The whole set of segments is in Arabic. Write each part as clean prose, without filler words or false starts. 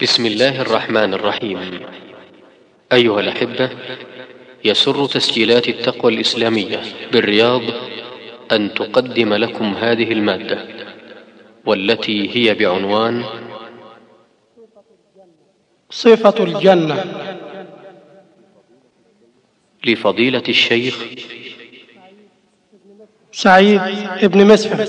بسم الله الرحمن الرحيم. أيها الأحبة، يسر تسجيلات التقوى الإسلامية بالرياض أن تقدم لكم هذه المادة، والتي هي بعنوان صفة الجنة، لفضيلة الشيخ سعيد بن مسفر.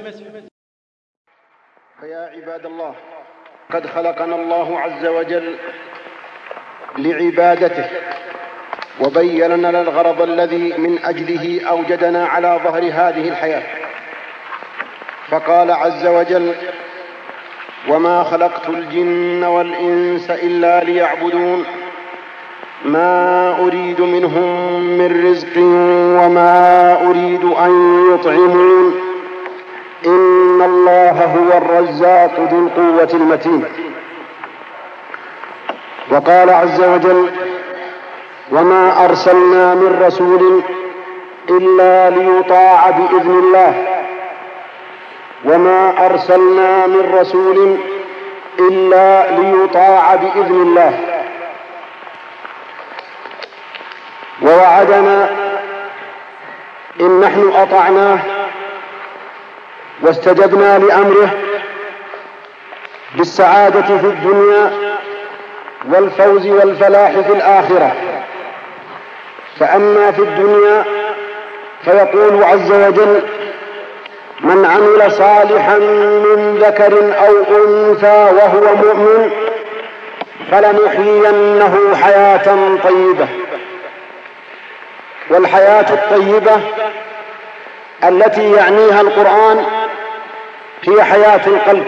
فيا عباد الله، قد خلقنا الله عز وجل لعبادته، وبين لنا الغرض الذي من أجله أوجدنا على ظهر هذه الحياة. فقال عز وجل: وما خلقت الجن والإنس إلا ليعبدون ما أريد منهم من رزق وما أريد أن يطعمون إن الله هو الرزاق ذو القوة المتين. وقال عز وجل: وما أرسلنا من رسول إلا ليطاع بإذن الله وما أرسلنا من رسول إلا ليطاع بإذن الله. ووعدنا إن نحن أطعناه واستجبنا لأمره بالسعادة في الدنيا والفوز والفلاح في الآخرة. فأما في الدنيا فيقول عز وجل: من عمل صالحا من ذكر أو أنثى وهو مؤمن فلنحيينه حياة طيبة. والحياة الطيبة التي يعنيها القرآن هي حياة القلب.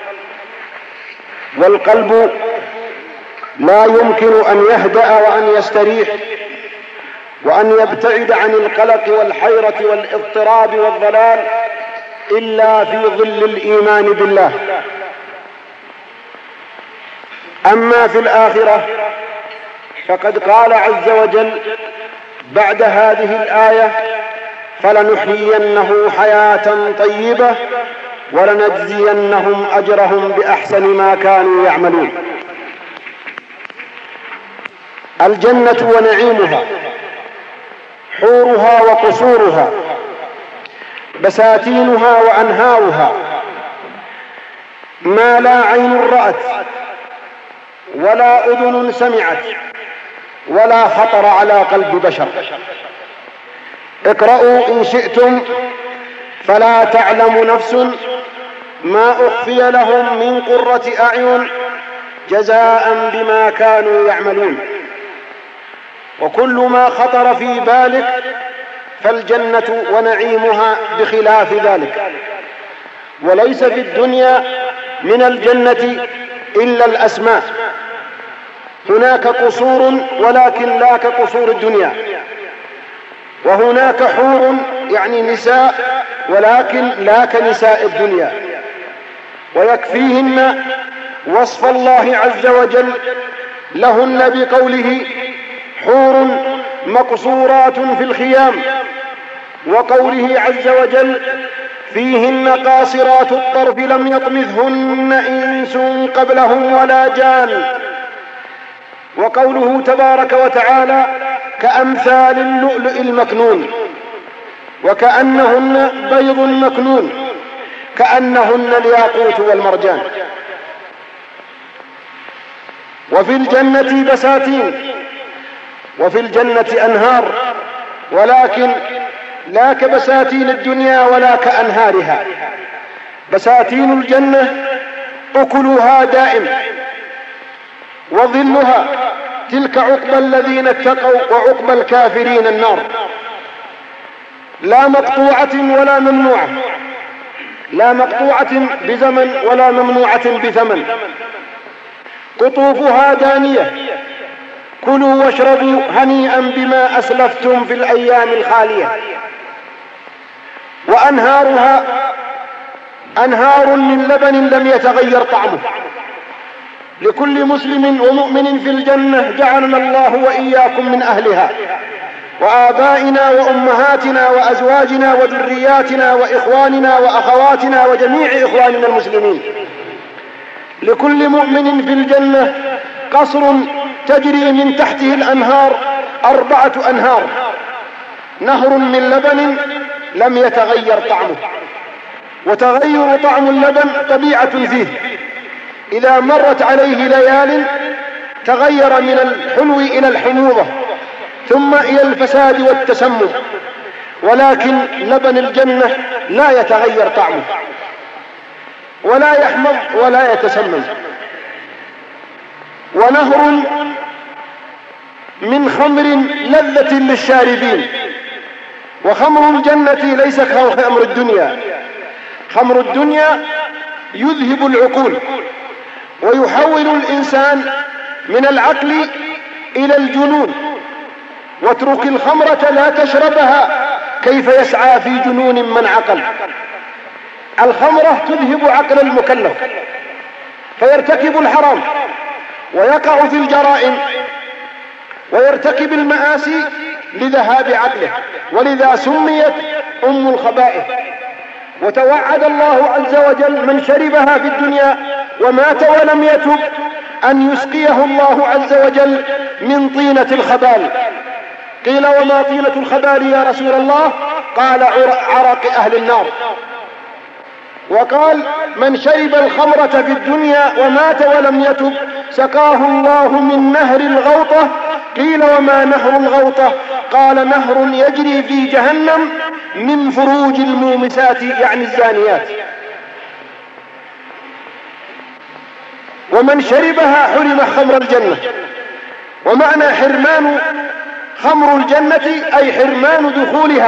والقلب لا يمكن أن يهدأ وأن يستريح وأن يبتعد عن القلق والحيرة والاضطراب والضلال إلا في ظل الإيمان بالله. أما في الآخرة فقد قال عز وجل بعد هذه الآية: فلنحيينه حياة طيبة ولنجزينهم أجرهم بأحسن ما كانوا يعملون. الجنة ونعيمها، حورها وقصورها، بساتينها وأنهارها، ما لا عين رأت ولا أذن سمعت ولا خطر على قلب بشر. اقرأوا إن شئتم: فلا تعلم نفس ما أخفي لهم من قرة أعين جزاء بما كانوا يعملون. وكل ما خطر في بالك فالجنة ونعيمها بخلاف ذلك. وليس في الدنيا من الجنة إلا الأسماء. هناك قصور ولكن لا كقصور الدنيا، وهناك حور يعني نساء ولكن لا كنساء الدنيا. ويكفيهن وصف الله عز وجل لهن بقوله: حور مقصورات في الخيام، وقوله عز وجل: فيهن قاصرات الطرف لم يطمثهن إنس قبلهم ولا جان. وقوله تبارك وتعالى: كأمثال اللؤلؤ المكنون، وكأنهن بيض مكنون، كأنهن الياقوت والمرجان. وفي الجنة بساتين، وفي الجنة أنهار، ولكن لا كبساتين الدنيا ولا كأنهارها. بساتين الجنة أكلها دائم وظلها، تلك عقبى الذين اتقوا وعقبى الكافرين النار. لا مقطوعة ولا ممنوعة، لا مقطوعة بزمن ولا ممنوعة بثمن. قطوفها دانية، كلوا واشربوا هنيئا بما أسلفتم في الأيام الخالية. وأنهارها أنهار من لبن لم يتغير طعمه. لكل مسلم ومؤمن في الجنة جعلنا الله وإياكم من أهلها، وآبائنا وأمهاتنا وأزواجنا وذرياتنا وإخواننا وأخواتنا وجميع إخواننا المسلمين. لكل مؤمن في الجنة قصر تجري من تحته الأنهار 4 أنهار، نهر من لبن لم يتغير طعمه، وتغير طعم اللبن طبيعة فيه، إذا مرت عليه ليال تغير من الحلو إلى الحموضة ثم إلى الفساد والتسمم، ولكن لبن الجنة لا يتغير طعمه ولا يحمض ولا يتسمم. ونهر من خمر لذة للشاربين، وخمر الجنة ليس كخمر الدنيا. خمر الدنيا يذهب العقول ويحول الإنسان من العقل إلى الجنون، واترك الخمرة لا تشربها كيف يسعى في جنون من عقل. الخمرة تذهب عقل المكلف فيرتكب الحرام ويقع في الجرائم ويرتكب المآسي لذهاب عقله، ولذا سميت أم الخبائث. وتوعد الله عز وجل من شربها في الدنيا ومات ولم يتب أن يسقيه الله عز وجل من طينة الخبال. قيل وما طينة الخبال يا رسول الله؟ قال عرق أهل النار. وقال من شرب الخمرة في الدنيا ومات ولم يتب سقاه الله من نهر الغوطة. قيل وما نهر الغوطة؟ قال نهر يجري في جهنم من فروج المومسات، يعني الزانيات. ومن شربها حرم خمر الجنة. ومعنى حرمان خمر الجنة أي حرمان دخولها،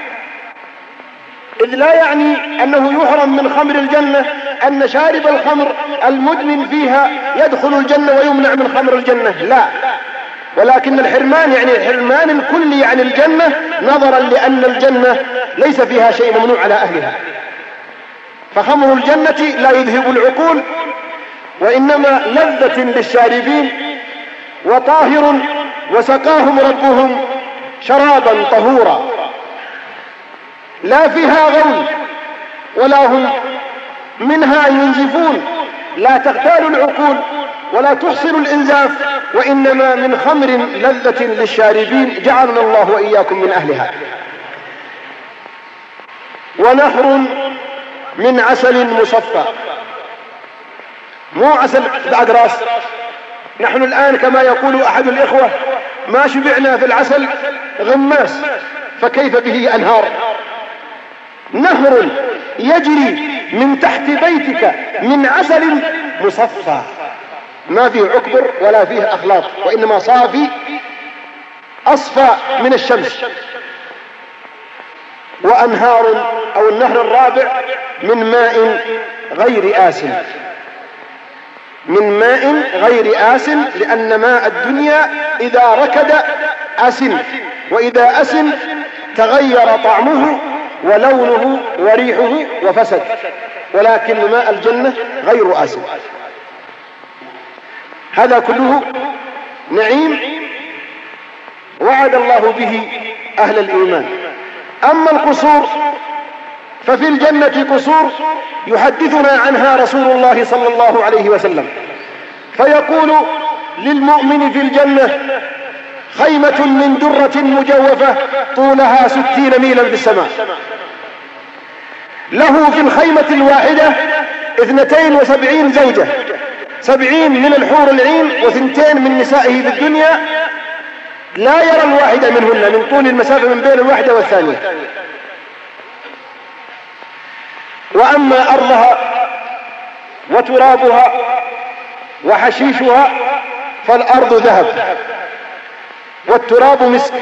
إذ لا يعني أنه يحرم من خمر الجنة أن شارب الخمر المدمن فيها يدخل الجنة ويمنع من خمر الجنة، لا، ولكن الحرمان يعني الحرمان الكلي عن الجنة، نظرا لأن الجنة ليس فيها شيء ممنوع على أهلها. فخمر الجنة لا يذهب العقول، وإنما لذة للشاربين وطاهر، وسقاهم ربهم شرابا طهورا لا فيها غول ولا هم منها ينزفون، لا تغتال العقول ولا تحصل الإنزاف، وإنما من خمر لذة للشاربين، جعلنا الله وإياكم من أهلها. ونهر من عسل مصفى، مو عسل بأقراص. نحن الآن كما يقول أحد الإخوة ما شبعنا في العسل غماس، فكيف به أنهار؟ نهر يجري من تحت بيتك من عسل مصفى، ما فيه عكبر ولا فيه أخلاط، وإنما صافي أصفى من الشمس. وأنهار أو النهر الرابع من ماء غير آسن، من ماء غير آسن، لأن ماء الدنيا إذا ركد أسن، وإذا أسن تغير طعمه ولونه وريحه وفسد، ولكن ماء الجنة غير آسن. هذا كله نعيم وعد الله به أهل الإيمان. أما القصور ففي الجنة قصور يحدثنا عنها رسول الله صلى الله عليه وسلم، فيقول للمؤمن في الجنة خيمة من درة مجوفة طولها 60 ميلا في السماء، له في الخيمة الواحدة 72 زوجة، 70 من الحور العين و2 من نسائه في الدنيا، لا يرى الواحدة منهن من طول المسافة من بين الواحدة والثانية. وأما أرضها وترابها وحشيشها فالأرض ذهب، والتراب مسك،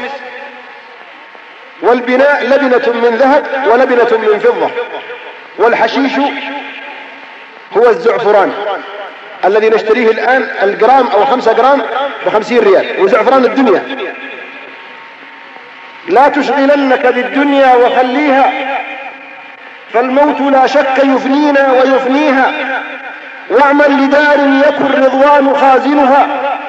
والبناء لبنة من ذهب ولبنة من فضة، والحشيش هو الزعفران الذي نشتريه الآن الجرام أو 5 جرام ب50 ريال، وزعفران الدنيا. لا تشغلنك بالدنيا وخليها، فالموت لا شك يفنينا ويفنيها، واعمل لدار يكن رضوان خازنها،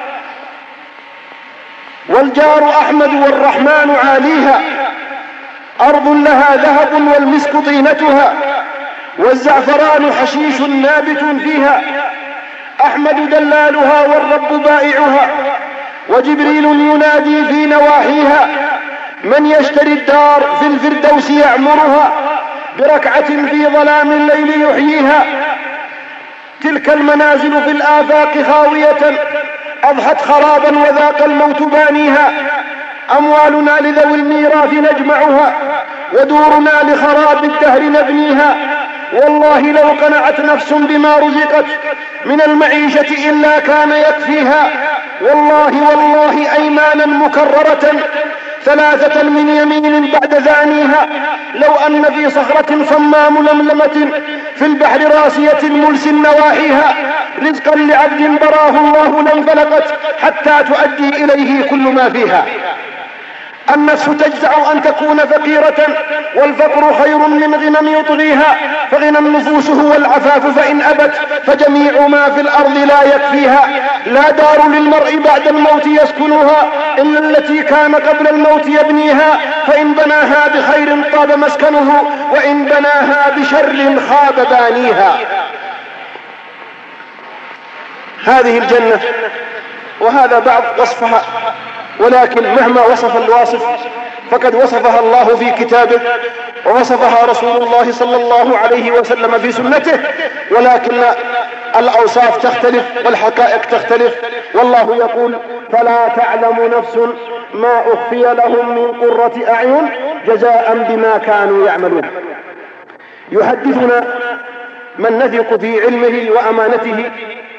والجار أحمد والرحمن عاليها، أرض لها ذهب والمسك طينتها، والزعفران حشيش نابت فيها، أحمد دلالها والرب بائعها، وجبريل ينادي في نواحيها، من يشتري الدار في الفردوس يعمرها، بركعة في ظلام الليل يحييها. تلك المنازل في الآفاق خاوية، أضحت خرابا وذاق الموت بانيها. أموالنا لذوي الميراث نجمعها، ودورنا لخراب الدهر نبنيها. والله لو قنعت نفس بما رزقت من المعيشة إلا كان يكفيها. والله أيمانا مكررة، 3 من يمين بعد زانيها. لو أن في صخرة صمام لملمة، في البحر راسية ملس نواحيها، رزقا لعبد براه الله لانفلقت، حتى تؤدي إليه كل ما فيها. النفس تجزع أن تكون فقيرة، والفقر خير من غنى يطغيها. فغنى النفوس هو العفاف، فإن أبت فجميع ما في الأرض لا يكفيها. لا دار للمرء بعد الموت يسكنها، إلا التي كان قبل الموت يبنيها. فإن بناها بخير طاب مسكنه، وإن بناها بشر خاب بانيها. هذه الجنة، وهذا بعض وصفها، ولكن مهما وصف الواصف فقد وصفها الله في كتابه، ووصفها رسول الله صلى الله عليه وسلم في سنته، ولكن الأوصاف تختلف والحقائق تختلف. والله يقول: فلا تعلم نفس ما أخفي لهم من قرة أعين جزاء بما كانوا يعملون. يحدثنا من نثق في علمه وأمانته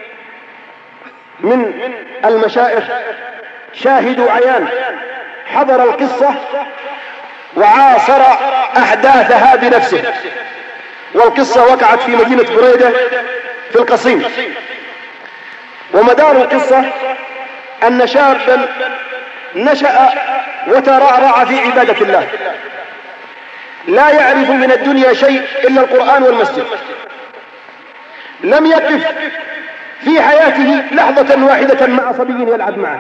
من المشايخ، شاهدوا عيان، حضر القصة وعاصر أحداثها بنفسه. والقصة وقعت في مدينة بريدة في القصيم. ومدار القصة أن شابا نشأ وترعرع في عبادة الله، لا يعرف من الدنيا شيء إلا القرآن والمسجد. لم يقف في حياته لحظة واحدة مع صبي يلعب معه،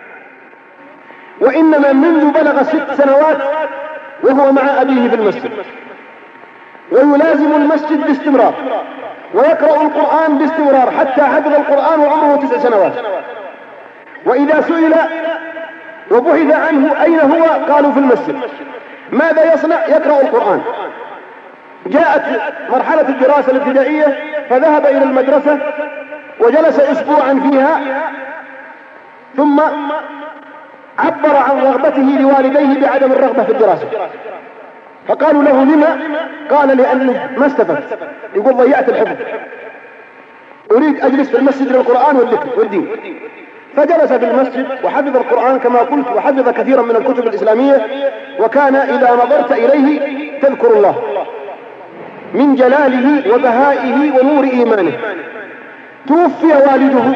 وإنما منذ بلغ 6 سنوات وهو مع أبيه في المسجد، ويلازم المسجد باستمرار، ويقرأ القرآن باستمرار، حتى حفظ القرآن وعمره 9 سنوات. وإذا سئل وبحث عنه أين هو قالوا في المسجد. ماذا يصنع؟ يقرأ القرآن. جاءت مرحلة الدراسة الابتدائية فذهب إلى المدرسة وجلس أسبوعا فيها، ثم عبر عن رغبته لوالديه بعدم الرغبة في الدراسة. فقالوا له: لما؟ قال: لأنه ما استفدت. يقول: ضيعت الحفظ، أريد أجلس في المسجد للقرآن والذكر والدين. فجلس في المسجد وحفظ القرآن كما قلت، وحفظ كثيرا من الكتب الإسلامية، وكان إذا نظرت إليه تذكر الله من جلاله وبهائه ونور إيمانه. توفي والده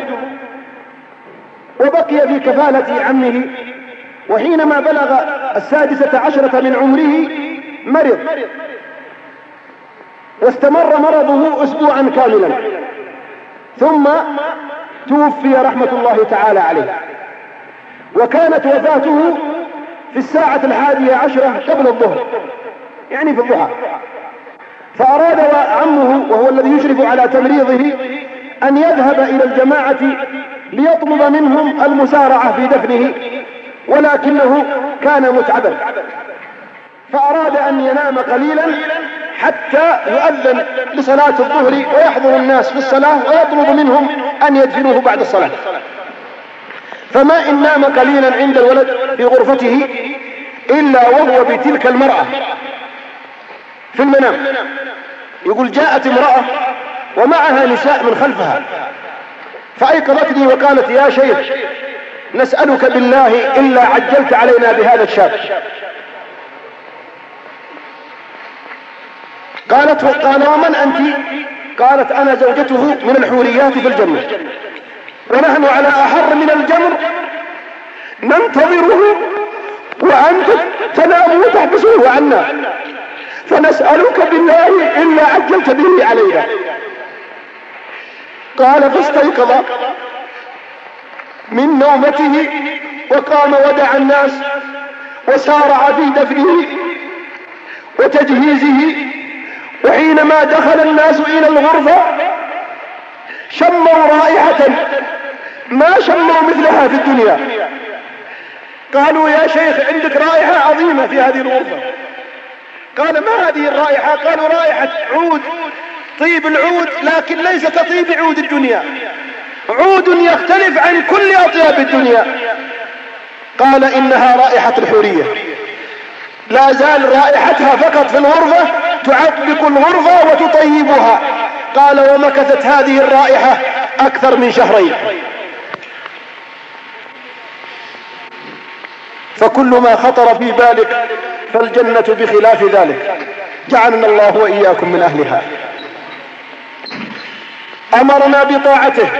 وبقي في كفالة عمه، وحينما بلغ 16 من عمره مرض، واستمر مرضه أسبوعا كاملا، ثم توفي رحمة الله تعالى عليه. وكانت وفاته في 11:10 قبل الظهر، يعني في الضحى. فأراد عمه وهو الذي يشرف على تمريضه أن يذهب إلى الجماعة ليطلب منهم المسارعة في دفنه، ولكنه كان متعبا، فأراد أن ينام قليلا حتى يؤذن لصلاة الظهر ويحضر الناس في الصلاة ويطلب منهم أن يدفنوه بعد الصلاة. فما إن نام قليلا عند الولد في غرفته إلا وهو بتلك المرأة في المنام. يقول: جاءت امرأة ومعها نساء من خلفها، فأيقظتني وقالت: يا شيخ، نسألك بالله إلا عجلت علينا بهذا الشاب. قال: ومن أنت؟ قالت: أنا زوجته من الحوريات في الجنة، ونحن على أحر من الجمر ننتظره، وأنت تنام وتحبسه عنا، فنسألك بالله إلا عجلت به علينا. قال: فاستيقظ من نومته وقام ودعا الناس وسارع في دفنه وتجهيزه. وحينما دخل الناس إلى الغرفة شموا رائحة ما شموا مثلها في الدنيا. قالوا يا شيخ عندك رائحة عظيمة في هذه الغرفة. قال ما هذه الرائحة؟ قالوا رائحة عود، طيب العود لكن ليس كطيب عود الدنيا، عود يختلف عن كل أطياب الدنيا. قال إنها رائحة الحورية، لا زال رائحتها فقط في الغرفة تعبق الغرفة وتطيبها. قال ومكثت هذه الرائحة أكثر من شهرين. فكل ما خطر في بالك فالجنة بخلاف ذلك، جعلنا الله وإياكم من أهلها. أمرنا بطاعته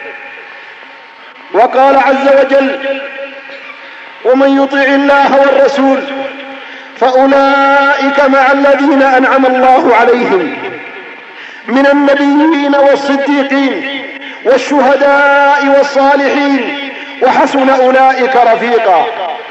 وقال عز وجل ومن يطع الله والرسول فأولئك مع الذين أنعم الله عليهم من النبيين والصديقين والشهداء والصالحين وحسن أولئك رفيقا.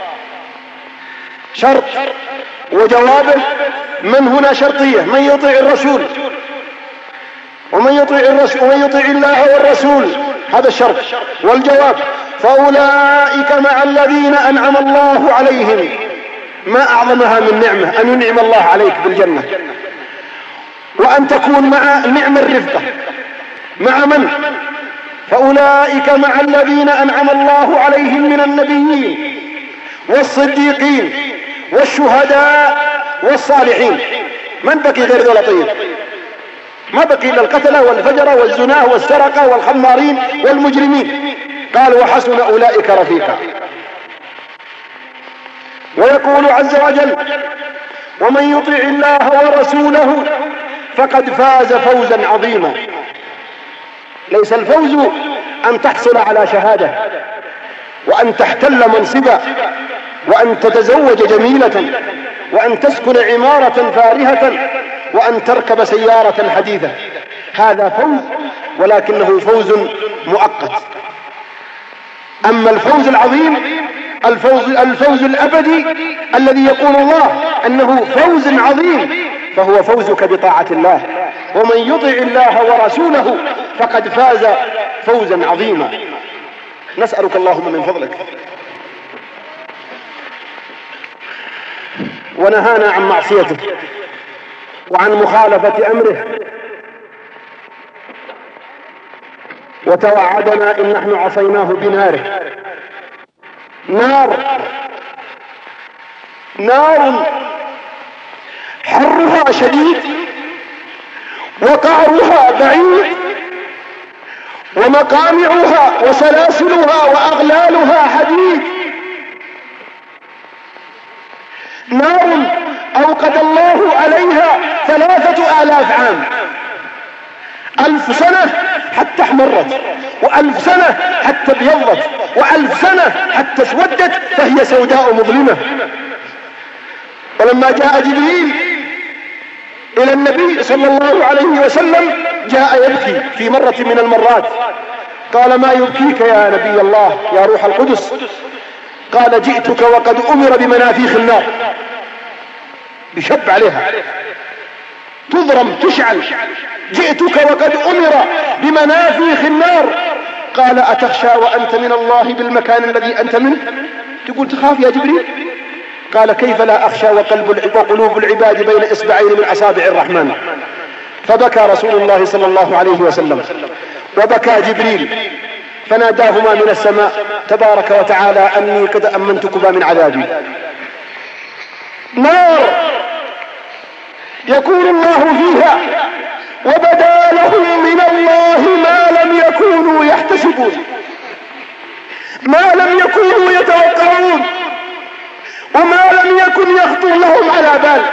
شرط وجوابه من هنا شرطية، من يطع الرسول ومن يطع الله والرسول، هذا الشرط. والجواب فأولئك مع الذين أنعم الله عليهم. ما أعظمها من نعمة أن ينعم الله عليك بالجنة، وأن تكون مع نعم الرفقة. مع من؟ فأولئك مع الذين أنعم الله عليهم من النبيين والصديقين والشهداء والصالحين. من بقي غير ذو لطيف؟ ما بقي إلا القتلة والفجرة والزناه والسرقة والخمارين والمجرمين. قال وحسن أولئك رفيقا. ويقول عز وجل ومن يطع الله ورسوله فقد فاز فوزا عظيما. ليس الفوز أن تحصل على شهادة وأن تحتل منصبا وأن تتزوج جميلة وأن تسكن عمارة فارهة وأن تركب سيارة حديثة. هذا فوز، ولكنه فوز مؤقت. أما الفوز العظيم، الفوز الأبدي الذي يقول الله أنه فوز عظيم، فهو فوزك بطاعة الله. ومن يطع الله ورسوله فقد فاز فوزا عظيما. نسألك اللهم من فضلك ونهانا عن معصيته وعن مخالفة أمره، وتوعدنا إن نحن عصيناه بناره. نار حرها شديد وقعرها بعيد ومقامعها وسلاسلها وأغلالها حديد. نار أوقد الله عليها 3000 عام، 1000 سنة حتى احمرت، و1000 سنة حتى ابيضت، و1000 سنة حتى اسودت، فهي سوداء مظلمة. ولما جاء جبريل إلى النبي صلى الله عليه وسلم جاء يبكي في مرة من المرات. قال ما يبكيك يا نبي الله يا روح القدس؟ قال جئتك وقد أمر بمنافيخ النار، بشب عليها تضرم تشعل. جئتك وقد أمر بمنافيخ النار. قال أتخشى وأنت من الله بالمكان الذي أنت منه؟ تقول تخاف يا جبريل؟ قال كيف لا أخشى وقلوب العباد بين إصبعين من أصابع الرحمن. فبكى رسول الله صلى الله عليه وسلم وبكى جبريل، فناداهما من السماء تبارك وتعالى أني قد أمنتكما من عذابي. نار يكون الله فيها وبدا لهم من الله ما لم يكونوا يحتسبون، ما لم يكونوا يتوقعون، وما لم يكن يخطر لهم على بال.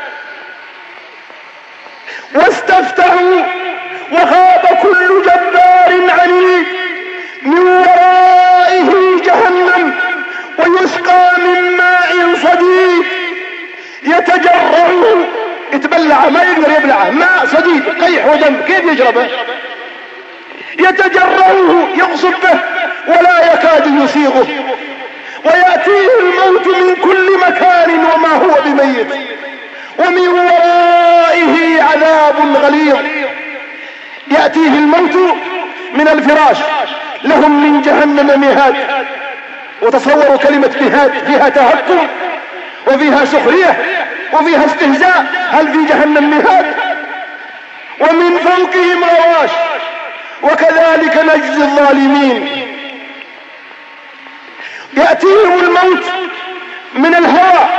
واستفتحوا وخاب كل جبار عنيد، من ورائه جهنم ويسقى من ماء صديد يتجرعه. يتبلع ما يقدر يبلعه، ماء صديد قيح ودم، كيف يشربه؟ يتجرعه يغصب به ولا يكاد يسيغه، ويأتيه الموت من كل مكان وما هو بميت، ومن ورائه عذاب غليظ. يأتيه الموت من الفراش، لهم من جهنم مهاد. وتصوروا كلمة مهاد فيها تهكم وفيها سخرية وفيها استهزاء، هل في جهنم مهاد؟ ومن فوقهم غواش، وكذلك نجزي الظالمين. يأتيهم الموت من الهواء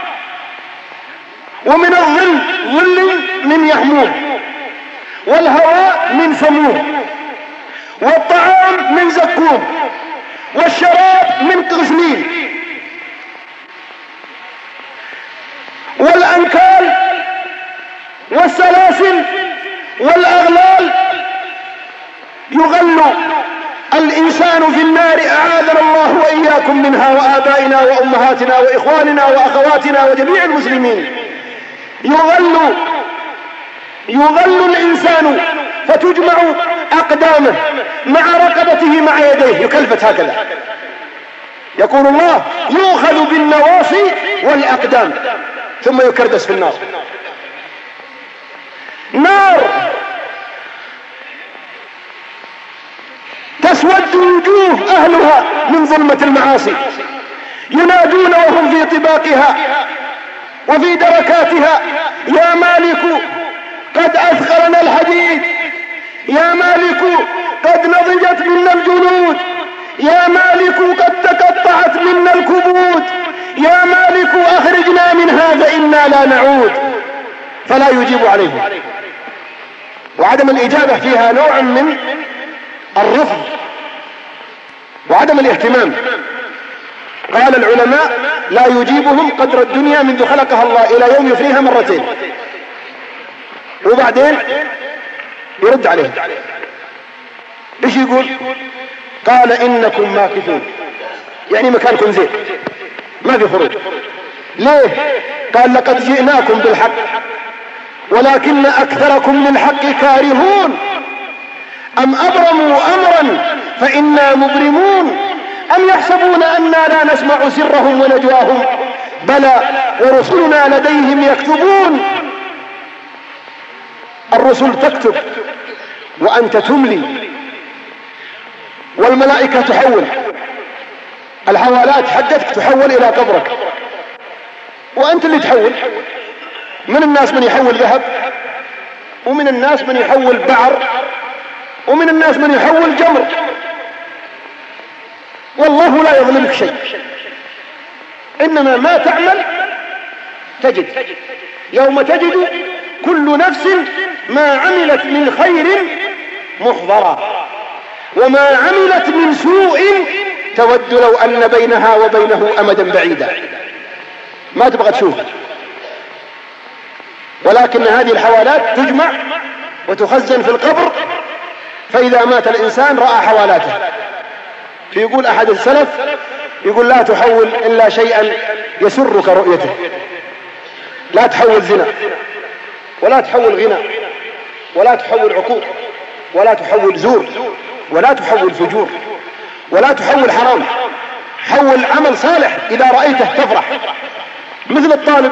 ومن الظل، ظل من يحموم، والهواء من سموم، والطعام من زقوم، والشراب من قزمين، والأنكال والسلاسل والأغلال. يغل الإنسان في النار، أعاذنا الله وإياكم منها، وآبائنا وأمهاتنا وإخواننا وأخواتنا وجميع المسلمين. يغل الإنسان فتجمع أقدامه مع رقبته مع يديه، يكلفت هكذا. يقول الله: يؤخذ بالنواصي والأقدام ثم يكردس في النار. نار تسود وجوه أهلها من ظلمة المعاصي، ينادون وهم في طباقها وفي دركاتها: يا مالك قد أثقلنا الحديد، يا مالك قد نضجت منا الجلود، يا مالك قد تقطعت منا الكبود، يا مالك أخرجنا منها فإنا لا نعود. فلا يجيب عليهم، وعدم الإجابة فيها نوع من الرفض وعدم الاهتمام. قال العلماء: لا يجيبهم قدر الدنيا منذ خلقها الله إلى يوم يفنيها مرتين، وبعدين يرد عليهم. ايش يقول؟ قال: إنكم ماكثون، يعني مكانكم زين، ما في خروج. ليه؟ قال: لقد جئناكم بالحق ولكن أكثركم للحق كارهون، أم أبرموا أمرا فإنا مبرمون، أم يحسبون أننا لا نسمع سرهم ونجواهم، بلى ورسلنا لديهم يكتبون. الرسل تكتب وأنت تملي، والملائكة تحول، الحوالات حدثك تحول إلى قبرك، وأنت اللي تحول. من الناس من يحول ذهب، ومن الناس من يحول بعر، ومن الناس من يحول جمر، والله لا يظلمك شيء، إنما ما تعمل تجد. يوم تجد كل نفس ما عملت من خير محضرا، وما عملت من سوء تود لو أن بينها وبينه أمدا بعيدا، ما تبغى تشوف. ولكن هذه الحوالات تجمع وتخزن في القبر، فإذا مات الإنسان رأى حوالاته. فيقول أحد السلف، يقول: لا تحول إلا شيئا يسرك رؤيته، لا تحول زنا، ولا تحول غنى، ولا تحول عقوق، ولا تحول زور، ولا تحول فجور، ولا تحول حرام. حول عمل صالح إذا رأيته تفرح. مثل الطالب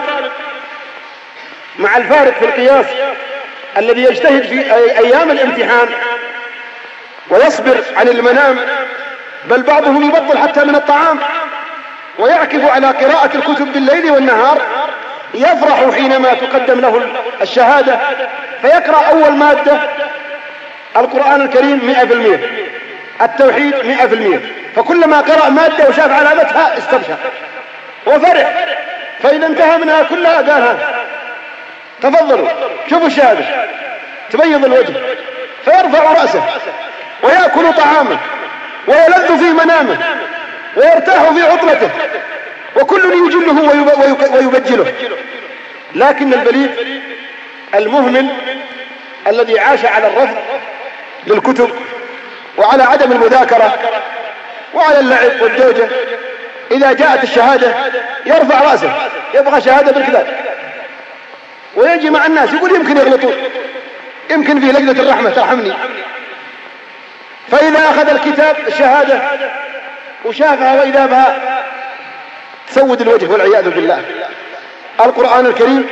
مع الفارق في القياس الذي يجتهد في أيام الامتحان ويصبر عن المنام، بل بعضهم يبطل حتى من الطعام ويعكف على قراءة الكتب بالليل والنهار، يفرح حينما تقدم له الشهادة فيقرأ أول مادة القرآن الكريم 100%، التوحيد 100%، فكلما قرأ مادة وشاف علامتها استبشر وفرح، فإذا انتهى منها كلها قال: ها تفضلوا شوفوا الشهادة، تبيض الوجه، فيرفع رأسه ويأكل طعامه ويلذ في منامه ويرتاح في عطلته، وكل يجله ويبجله. لكن البليد المهمل الذي عاش على الرفض للكتب وعلى عدم المذاكرة وعلى اللعب والدوجة، إذا جاءت الشهادة يرفع رأسه، يبغى شهادة بالكذاب، ويجي مع الناس يقول: يمكن يغلطون، يمكن في لجنة الرحمة ترحمني. فإذا أخذ الكتاب الشهادة وشافها وإذا بها تسود الوجه والعياذ بالله. القرآن الكريم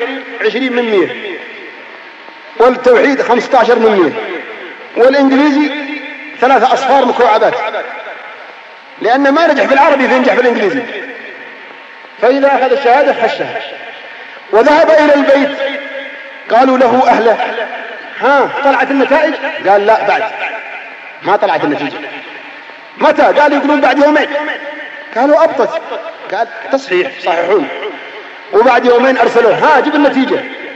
20%، والتوحيد 15%، والإنجليزي 3 أصفار مكعبات، لأنه ما نجح في العربي فينجح في الإنجليزي. فإذا أخذ الشهادة خشها وذهب إلى البيت. قالوا له أهله: ها طلعت النتائج؟ قال: لا بعد ما طلعت النتيجة. متى؟ قال: يقولون بعد يومين. قالوا: أبطت. قال: تصحيح صحيحون. وبعد يومين أرسلوه: ها جيب النتيجة.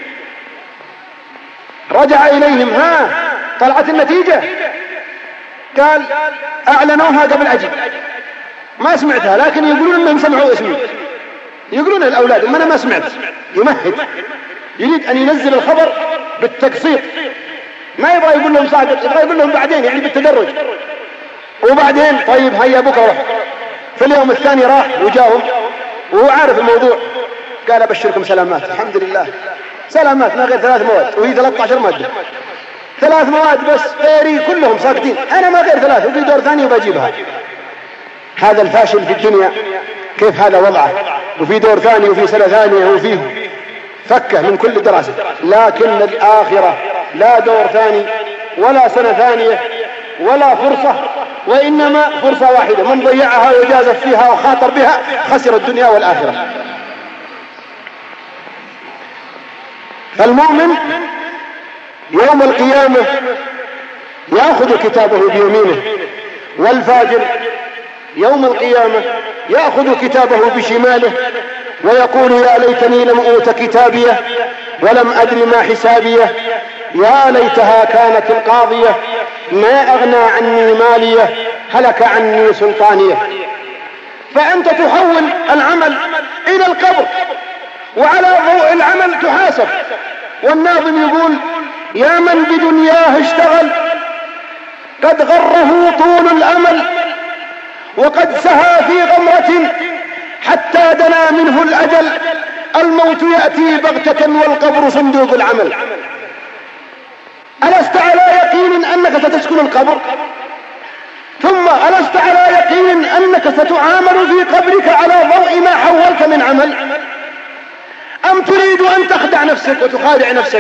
رجع إليهم: ها طلعت النتيجة؟ قال: أعلنوها قبل أجي، ما سمعتها، لكن يقولون أنهم سمعوا اسمي، يقولون الأولاد، أما أنا ما سمعت. يمهد، يريد أن ينزل الخبر بالتقسيط، ما يبغى يقول لهم ساقط، يبغى يقول لهم بعدين، يعني بالتدرج. وبعدين طيب هيا بكرة روح. في اليوم الثاني راح وجاهم وهو عارف الموضوع. قال: أبشركم سلامات. الحمد لله سلامات، ما غير 3 مواد، وهي 13 مادة، 3 مواد بس، غيري كلهم ساقطين، أنا ما غير 3، وفي دور ثاني وبجيبها. هذا الفاشل في الدنيا كيف هذا وضعه، وفي دور ثاني وفي سنة ثانية وفيه فكه من كل دراسة. لكن الآخرة لا دور ثاني ولا سنة ثانية ولا فرصة، وإنما فرصة واحدة، من ضيعها وجازف فيها وخاطر بها خسر الدنيا والآخرة. فالمؤمن يوم القيامة يأخذ كتابه بيمينه، والفاجر يوم القيامة يأخذ كتابه بشماله ويقول: يا ليتني لم أوت كتابيه ولم أدر ما حسابيه، يا ليتها كانت القاضية، ما أغنى عني ماليه، هلك عني سلطانيه. فأنت تحول العمل إلى القبر، وعلى ضوء العمل تحاسب. والناظم يقول: يا من بدنياه اشتغل قد غره طول الأمل، وقد سهى في غمرة حتى دنا منه الأجل، الموت يأتي بغتة والقبر صندوق العمل. ألست على يقين أنك ستسكن القبر؟ ثم ألست على يقين أنك ستعامل في قبرك على ضوء ما حولت من عمل؟ أم تريد أن تخدع نفسك وتخادع نفسك؟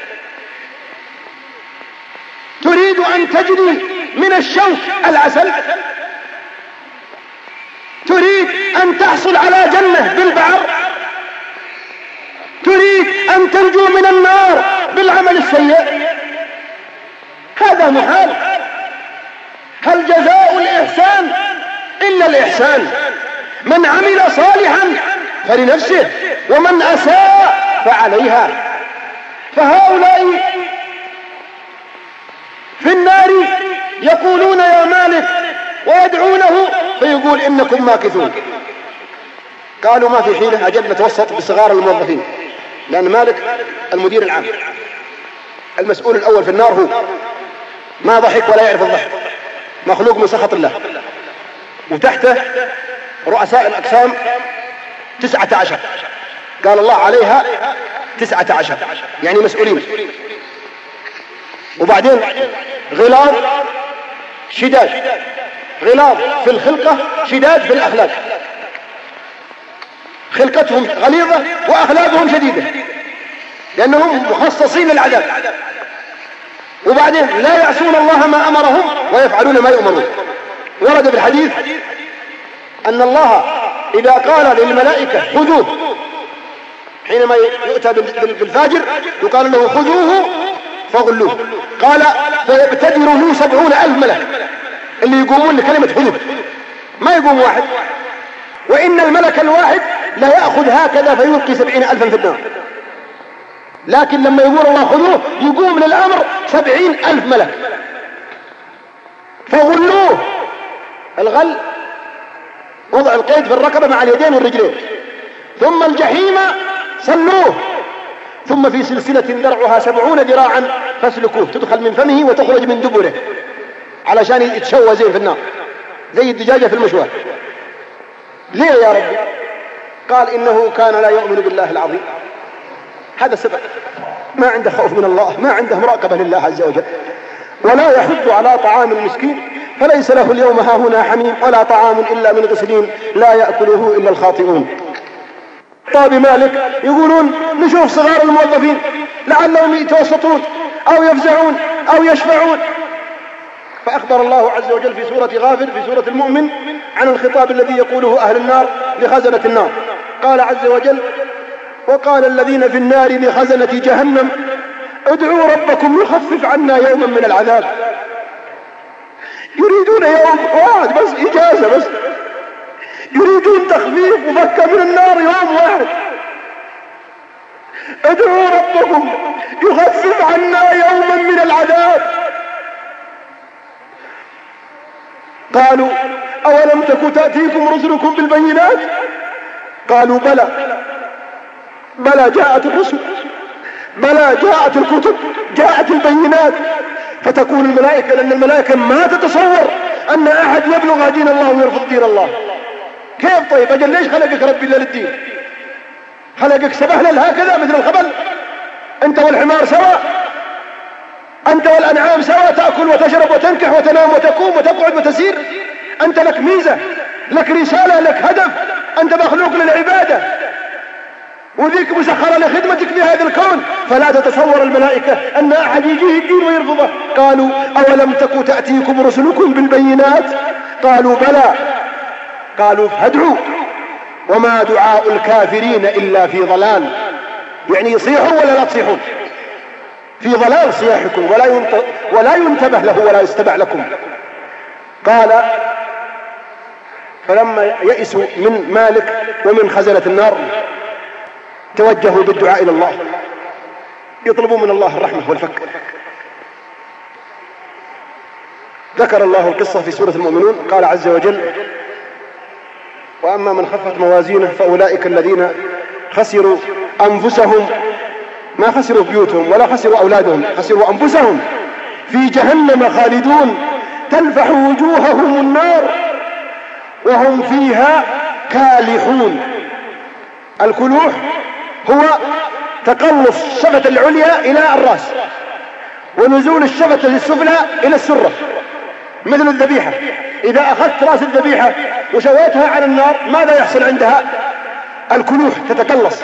تريد أن تجري من الشوك العسل؟ تريد أن تحصل على جنة بالبعر؟ تريد أن تنجو من النار بالعمل السيء؟ هذا محال. هل جزاء الإحسان إلا الإحسان؟ من عمل صالحا فلنفسه، ومن أساء فعليها. فهؤلاء في النار يقولون: يا مالك، ويدعونه فيقول: إنكم ماكثون. قالوا: ما في حيلة، أجل نتوسط بصغار الموظفين، لأن مالك المدير العام المسؤول الأول في النار، هو ما ضحك ولا يعرف الضحك، مخلوق من سخط الله. وتحته رؤساء الأقسام 19، قال الله عليها 19، يعني مسؤولين. وبعدين غلاظ شداد، غلاظ في الخلقة شداد في الأخلاق، خلقتهم غليظة وأخلاقهم شديدة لأنهم مخصصين للعذاب. وبعدين لا يعصون الله ما أمرهم ويفعلون ما يؤمرون. ورد في الحديث أن الله إذا قال للملائكة خذوه، حينما يؤتى بالفاجر يقال له خذوه فغلوه، قال فيبتدره 70,000 ملك اللي يقومون لكلمة خذوه، ما يقوم واحد. وإن الملك الواحد لا يأخذ هكذا فيلقي 70,000 في النار، لكن لما يقول الله خذوه يقوم للأمر 70,000 ملك. فغلوه، الغل وضع القيد في الرقبة مع اليدين والرجلين. ثم الجحيم صلوه، ثم في سلسلة ذرعها 70 ذراعا فاسلكوه، تدخل من فمه وتخرج من دبره علشان يتشوى زين في النار زي الدجاجة في المشوى. ليه يا ربي؟ قال إنه كان لا يؤمن بالله العظيم. هذا السبب، ما عنده خوف من الله، ما عنده مراقبة لله عز وجل، ولا يحض على طعام المسكين، فليس له اليوم هاهنا حميم ولا طعام إلا من غسلين لا يأكله إلا الخاطئون. طاب مالك يقولون نشوف صغار الموظفين لعلهم يتوسطون أو يفزعون أو يشفعون، فأخبر الله عز وجل في سورة غافر في سورة المؤمن عن الخطاب الذي يقوله أهل النار لخزنة النار. قال عز وجل: وقال الذين في النار لخزنة جهنم ادعوا ربكم يخفف عنا يوما من العذاب. يريدون يوم واحد بس، إجازة بس، يريدون تخفيف وفكة من النار يوم واحد. ادعوا ربكم يخفف عنا يوما من العذاب. قالوا: أولم تك تأتيكم رسلكم بالبينات؟ قالوا: بلى جاءت الرسل، بلى جاءت الكتب، جاءت البينات. فتقول الملائكة، لأن الملائكة ما تتصور أن أحد يبلغ دين الله ويرفض دين الله. كيف طيب؟ أجل ليش خلقك ربي إلا للدين؟ خلقك سبهلل هكذا مثل الخبل؟ أنت والحمار سواء، أنت والأنعام سواء، تأكل وتشرب وتنكح وتنام وتقوم وتقعد وتسير. أنت لك ميزة، لك رسالة، لك هدف، أنت مخلوق للعبادة، وذيك مسخرة لخدمتك في هذا الكون. فلا تتصور الملائكة أن أحد يجيه الدين ويرفضه. قالوا: أولم تك تأتيكم رسلكم بالبينات؟ قالوا: بلى. قالوا: فادعوا. وما دعاء الكافرين إلا في ضلال. يعني يصيحوا ولا لا تصيحون؟ في ضلال صياحكم، ولا ينتبه له ولا يستمع لكم. قال: فلما يئسوا من مالك ومن خزنة النار توجهوا بالدعاء إلى الله، يطلبوا من الله الرحمة والفك. ذكر الله القصة في سورة المؤمنون. قال عز وجل: وأما من خفت موازينه فأولئك الذين خسروا أنفسهم، ما خسروا بيوتهم ولا خسروا أولادهم، خسروا أنفسهم، في جهنم خالدون تلفح وجوههم النار وهم فيها كالحون. الكلوح هو تقلص الشفتة العليا إلى الرأس ونزول الشفتة السفلى إلى السرة، مثل الذبيحة. إذا أخذت رأس الذبيحة وشويتها على النار ماذا يحصل عندها؟ الكلوح تتقلص،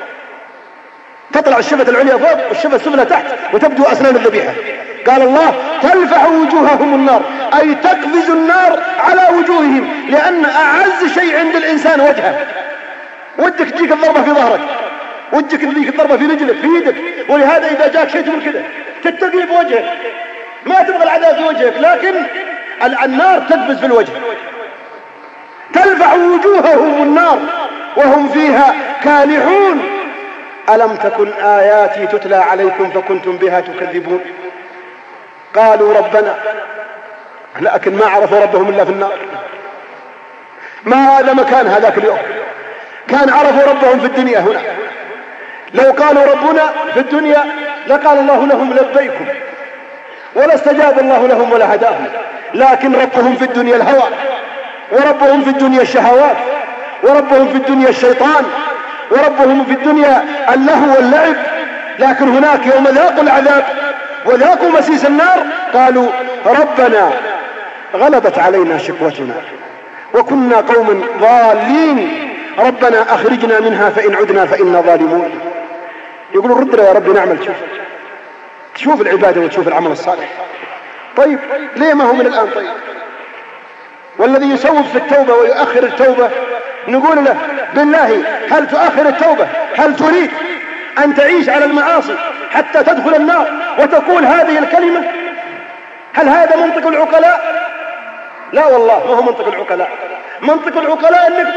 تطلع الشفتة العليا فوق والشفتة السفلى تحت وتبدو أسنان الذبيحة. قال الله: تلفح وجوههم النار، أي تقفز النار على وجوههم، لأن أعز شيء عند الإنسان وجهه. ودك تجيك الضربة في ظهرك، ودك تجيك الضربة في رجلك، في يدك، ولهذا إذا جاك شيء تقول كذا تتقي بوجهك، ما تبغى العذاب في وجهك، لكن النار تقفز في الوجه. تلفح وجوههم النار وهم فيها كالحون. ألم تكن آياتي تتلى عليكم فكنتم بها تكذبون؟ قالوا ربنا، لكن ما عرفوا ربهم إلا في النار. ما هذا مكان هذاك اليوم، كان عرفوا ربهم في الدنيا هنا. لو قالوا ربنا في الدنيا لقال الله لهم لبيكم، ولا استجاب الله لهم ولا هداهم. لكن ربهم في الدنيا الهوى، وربهم في الدنيا الشهوات، وربهم في الدنيا الشيطان، وربهم في الدنيا اللهو واللعب. لكن هناك يوم ذاقوا العذاب وذاقوا مسيس النار قالوا ربنا غلبت علينا شقوتنا وكنا قوما ضالين، ربنا أخرجنا منها فإن عدنا فإنا ظالمون. يقولوا ردنا يا رب نعمل، تشوف العبادة وتشوف العمل الصالح. طيب ليه ما هو من الآن؟ طيب والذي يسوف في التوبة ويؤخر التوبة نقول له بالله هل تؤخر التوبة؟ هل تريد أن تعيش على المعاصي حتى تدخل النار وتقول هذه الكلمة؟ هل هذا منطق العقلاء؟ لا والله ما هو منطق العقلاء. منطق العقلاء أنك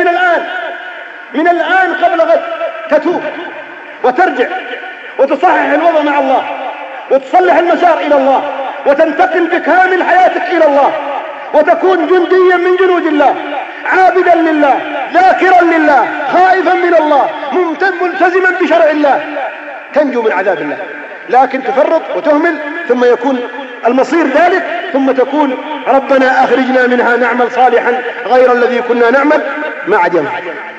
من الآن قبل غد تتوب وترجع وتصحح الوضع مع الله وتصلح المسار إلى الله وتنتقل بكامل حياتك إلى الله وتكون جنديا من جنود الله، عابدا لله، ذاكرا لله، خائفا من الله، ملتزما بشرع الله، تنجو من عذاب الله. لكن تفرط وتهمل ثم يكون المصير ذلك، ثم تقول ربنا أخرجنا منها نعمل صالحا غير الذي كنا نعمل، ما عاد ينفع.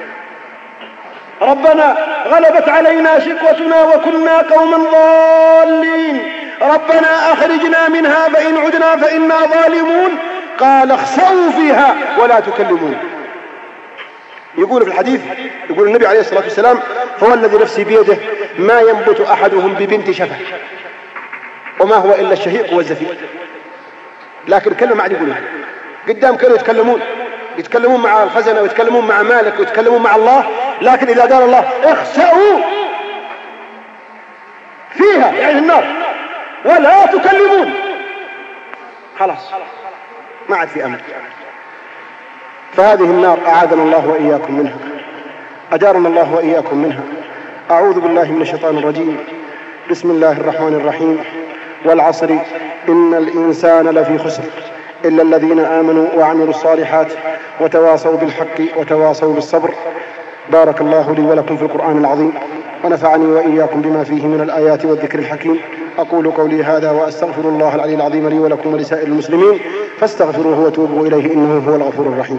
ربنا غلبت علينا شقوتنا وكنا قوما ضالين، ربنا أخرجنا منها فإن عدنا فإنا ظالمون، قال اخسئوا فيها ولا تكلمون. يقول في الحديث، يقول النبي عليه الصلاة والسلام فوالذي نفسي بيده ما ينبت أحدهم ببنت شفة وما هو إلا الشهيق والزفير. لكن الكلمة ما عاد يقولها. قدام كانوا يتكلمون مع الخزنة ويتكلمون مع مالك ويتكلمون مع الله، لكن إذا قال الله اخسأوا فيها يعني النار ولا تكلمون، خلاص ما عاد في أمل. فهذه النار أعاذنا الله وإياكم منها، أجارنا الله وإياكم منها. أعوذ بالله من الشيطان الرجيم. بسم الله الرحمن الرحيم. والعصر إن الإنسان لفي خسر إلا الذين آمنوا وعملوا الصالحات وتواصوا بالحق وتواصوا بالصبر. بارك الله لي ولكم في القرآن العظيم، ونفعني وإياكم بما فيه من الآيات والذكر الحكيم. أقول قولي هذا وأستغفر الله العلي العظيم لي ولكم ولسائر المسلمين، فاستغفروه وتوبوا إليه إنه هو الغفور الرحيم.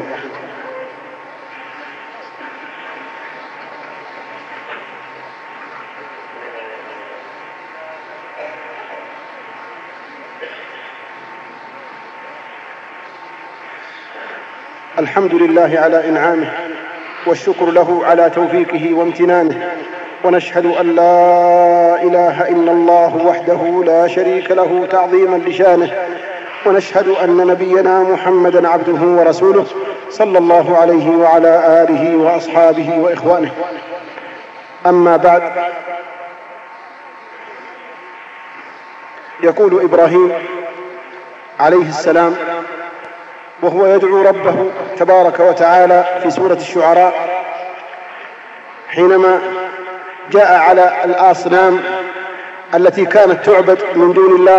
الحمد لله على إنعامه، والشكر له على توفيقه وامتنانه، ونشهد أن لا إله إلا الله وحده لا شريك له تعظيما لشانه، ونشهد أن نبينا محمدا عبده ورسوله صلى الله عليه وعلى آله وأصحابه وإخوانه. أما بعد، يقول إبراهيم عليه السلام وهو يدعو ربه تبارك وتعالى في سورة الشعراء حينما جاء على الأصنام التي كانت تعبد من دون الله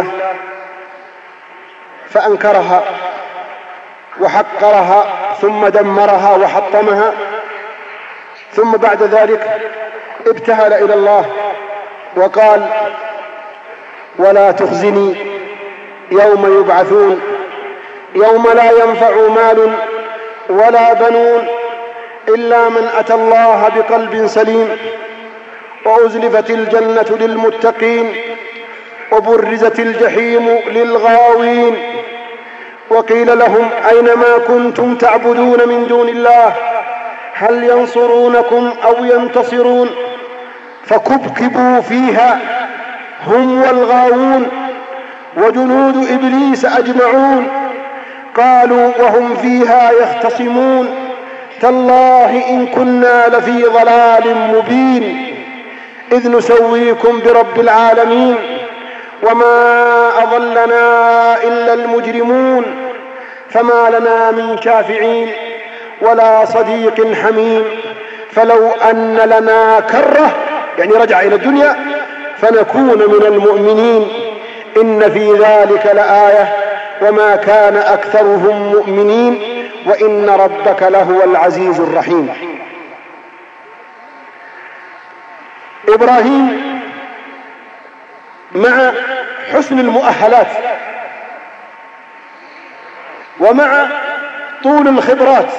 فأنكرها وحقرها ثم دمرها وحطمها، ثم بعد ذلك ابتهل إلى الله وقال ولا تخزني يوم يبعثون يوم لا ينفع مال ولا بنون إلا من أتى الله بقلب سليم، وأزلفت الجنة للمتقين وبرزت الجحيم للغاوين، وقيل لهم أين ما كنتم تعبدون من دون الله هل ينصرونكم أو ينتصرون، فكبكبوا فيها هم والغاوون وجنود إبليس أجمعون، قالوا وهم فيها يختصمون تالله إن كنا لفي ضلال مبين إذ نسويكم برب العالمين وما أضلنا إلا المجرمون فما لنا من شافعين ولا صديق حميم فلو أن لنا كرة يعني رجع إلى الدنيا فنكون من المؤمنين إن في ذلك لآية وما كان أكثرهم مؤمنين وإن ربك لهو العزيز الرحيم. إبراهيم مع حسن المؤهلات ومع طول الخبرات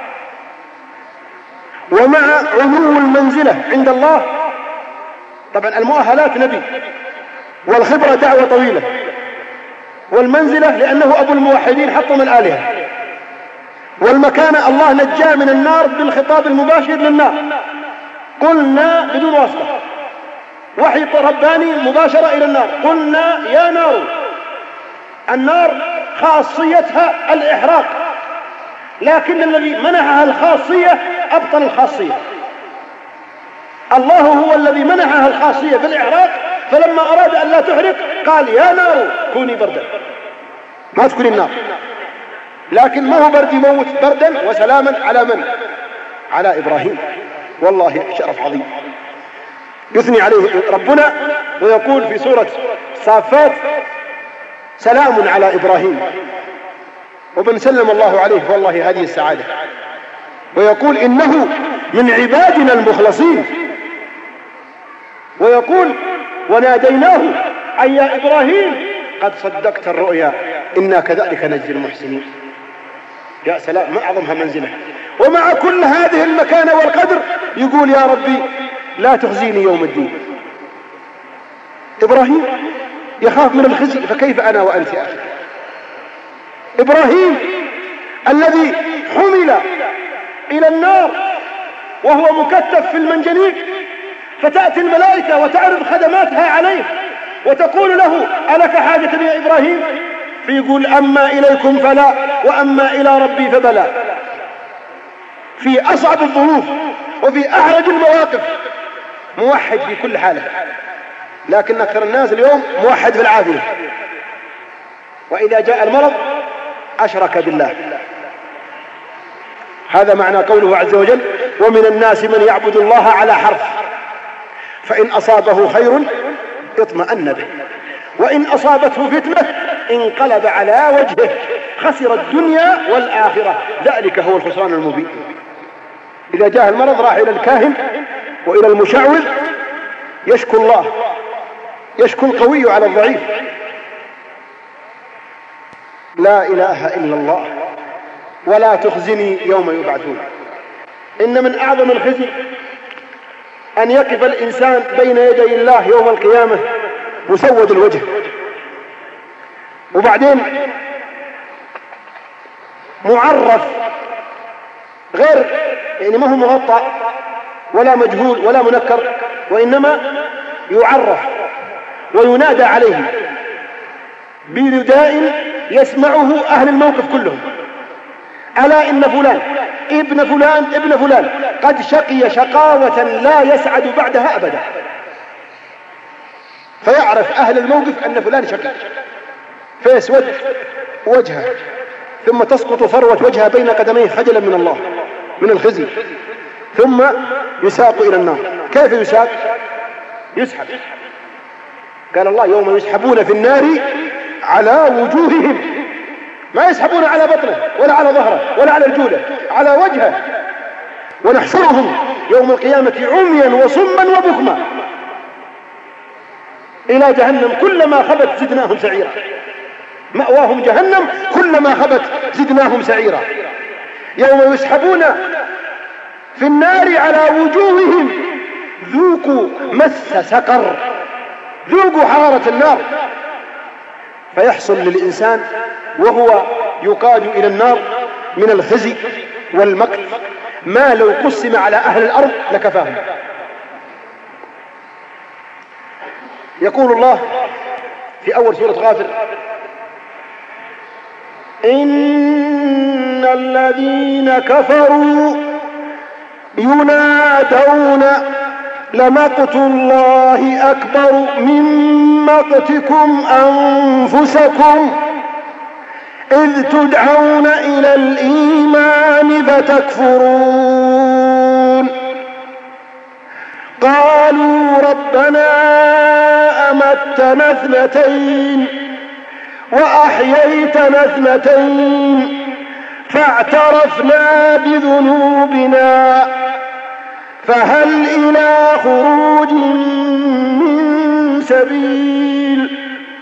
ومع علو المنزلة عند الله، طبعا المؤهلات نبي، والخبرة دعوة طويلة، والمنزلة لأنه أبو الموحدين حطم الآلهة، والمكانة الله نجاه من النار بالخطاب المباشر للنار، قلنا بدون واسطة، وحي رباني مباشرة إلى النار، قلنا يا نار. النار خاصيتها الإحراق، لكن الذي منحها الخاصية أبطل الخاصية. الله هو الذي منحها الخاصية بالإحراق، فلما أراد أن لا تحرق قال يا نار كوني بردا، ما تكوني النار، لكن ما هو برد يموت، بردا وسلاما على من؟ على إبراهيم. والله شرف عظيم يثني عليه ربنا ويقول في سورة الصافات سلام على إبراهيم ومن سلم الله عليه، والله هذه السعادة. ويقول إنه من عبادنا المخلصين، ويقول وناديناه أي يا إبراهيم قد صدقت الرؤيا إنا كذلك نجزي المحسنين. يا سلام، ما أعظمها منزلة. ومع كل هذه المكانة والقدر يقول يا ربي لا تخزيني يوم الدين. إبراهيم يخاف من الخزي، فكيف أنا وأنت يا أخي؟ إبراهيم الذي حمل إلى النار وهو مكتف في المنجنيق، فتأتي الملائكة وتعرض خدماتها عليه وتقول له ألك حاجة يا إبراهيم؟ فيقول أما إليكم فلا وأما إلى ربي فبلا، في أصعب الظروف وفي أحرج المواقف موحد في كل حالة، لكن أكثر الناس اليوم موحد في العافية، وإذا جاء المرض أشرك بالله. هذا معنى قوله عز وجل: ومن الناس من يعبد الله على حرف، فإن أصابه خير اطمأن به، وإن أصابته فتنة انقلب على وجهه، خسر الدنيا والآخرة، ذلك هو الخسران المبين. إذا جاء المرض راح إلى الكاهن وإلى المشعوذ يشكو الله، يشكو القوي على الضعيف. لا إله إلا الله ولا تخزني يوم يبعثون. إن من أعظم الخزي أن يقف الإنسان بين يدي الله يوم القيامة مسود الوجه، وبعدين معرف، غير يعني ما هو مغطى ولا مجهول ولا منكر، وإنما يعرف وينادى عليه بنداء يسمعه أهل الموقف كلهم: ألا إن فلان ابن فلان ابن فلان قد شقي شقاوة لا يسعد بعدها أبدا. فيعرف أهل الموقف أن فلان شقي، فيسود وجهه، ثم تسقط فروة وجهه بين قدميه خجلا من الله من الخزي، ثم يساق إلى النار. كيف يساق؟ يسحب. قال الله: يوم يسحبون في النار على وجوههم، ما يسحبون على بطنه ولا على ظهره ولا على رجوله، على وجهه. ونحشرهم يوم القيامة عميا وصما وبكما إلى جهنم كلما خبت زدناهم سعيرا. مأواهم جهنم كلما خبت زدناهم سعيرا. يوم يسحبون في النار على وجوههم ذوقوا مس سقر، ذوقوا حرارة النار. فيحصل للإنسان وهو يقاد إلى النار من الخزي والمقت ما لو قسم على أهل الأرض لكفاهم. يقول الله في أول سورة غافر: إن الذين كفروا ينادون لمقت الله أكبر من مقتكم أنفسكم إذ تدعون إلى الإيمان فتكفرون. قالوا ربنا أمتنا اثنتين وأحييتنا اثنتين فاعترفنا بذنوبنا فهل إلى خروج من سبيل.